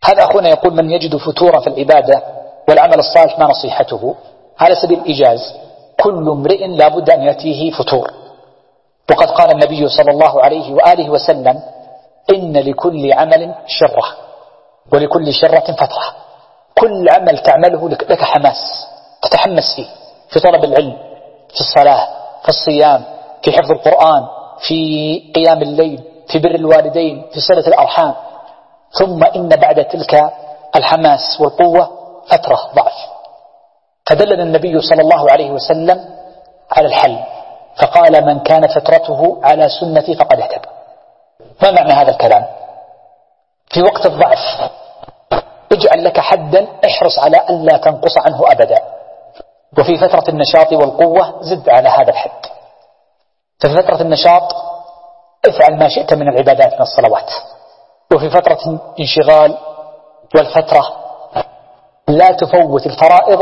هذا أخونا يقول: من يجد فتورا في العبادة والعمل الصالح ما نصيحته؟ على سبيل الإيجاز: كل امرئ لا بد أن يأتيه فتور، وقد قال النبي صلى الله عليه وآله وسلم: إن لكل عمل شرة ولكل شرة فترة. كل عمل تعمله لك حماس تتحمس فيه، في طلب العلم، في الصلاة، في الصيام، في حفظ القرآن، في قيام الليل، في بر الوالدين، في صلة الأرحام. ثم إن بعد تلك الحماس والقوة فترة ضعف، فدلنا النبي صلى الله عليه وسلم على الحل، فقال: من كان فترته على سنتي فقد اهتدى. ما معنى هذا الكلام؟ في وقت الضعف اجعل لك حدا، احرص على ألا تنقص عنه أبدا، وفي فترة النشاط والقوة زد على هذا الحد. ففي فترة النشاط افعل ما شئت من العبادات من الصلوات، وفي فترة الانشغال والفترة لا تفوت الفرائض،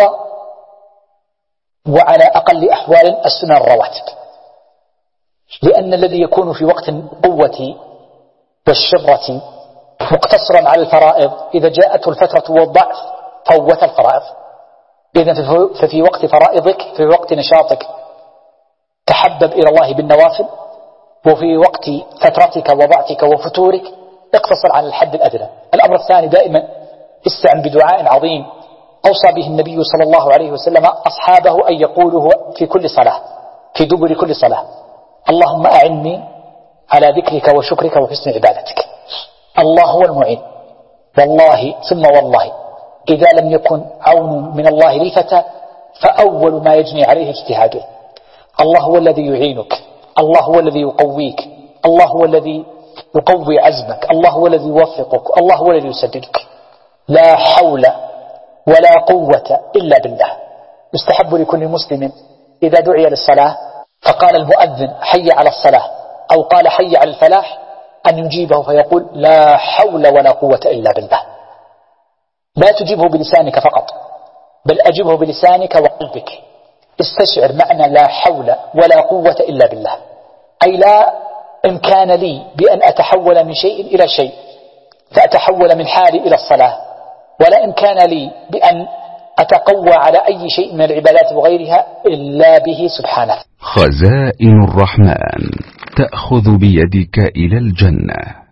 وعلى أقل أحوال السنن الرواتب، لأن الذي يكون في وقت القوة والشرة مقتصرا على الفرائض إذا جاءته الفترة والضعف فوت الفرائض. إذن ففي وقت فرائضك، في وقت نشاطك، تحبب إلى الله بالنوافل، وفي وقت فترتك وضعفك وفتورك اقتصر على الحد الأدنى. الأمر الثاني: دائما استعن بدعاء عظيم أوصى به النبي صلى الله عليه وسلم أصحابه أن يقوله في كل صلاة، في دبر كل صلاة: اللهم أعني على ذكرك وشكرك وحسن عبادتك. الله هو المعين، والله ثم والله إذا لم يكن عون من الله لي فأول ما يجني عليه اجتهاده. الله هو الذي يعينك، الله هو الذي يقويك، الله هو الذي يقوي عزمك، الله هو الذي يوفقك، الله هو الذي يسددك. لا حول ولا قوة إلا بالله. يستحب لكل مسلم إذا دعي للصلاة فقال المؤذن: حي على الصلاة، أو قال: حي على الفلاح، أن يجيبه فيقول: لا حول ولا قوة إلا بالله. لا تجيبه بلسانك فقط، بل أجبه بلسانك وقلبك. استشعر معنى لا حول ولا قوة إلا بالله، أي لا إمكان لي بأن أتحول من شيء إلى شيء فأتحول من حالي إلى الصلاة، ولا إمكان لي بأن أتقوى على أي شيء من العبادات وغيرها إلا به سبحانه. خزائن الرحمن تأخذ بيدك إلى الجنة.